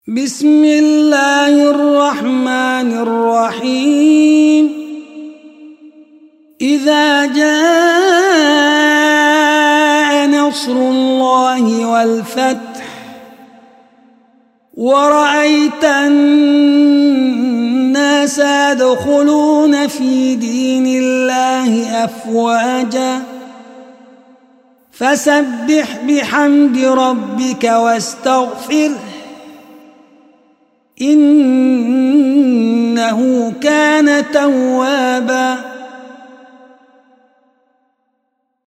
بسم الله الرحمن الرحيم. إذا جاء نصر الله والفتح ورأيت الناس يدخلون في دين الله أفواجا فسبح بحمد ربك واستغفره إنه كان توابا.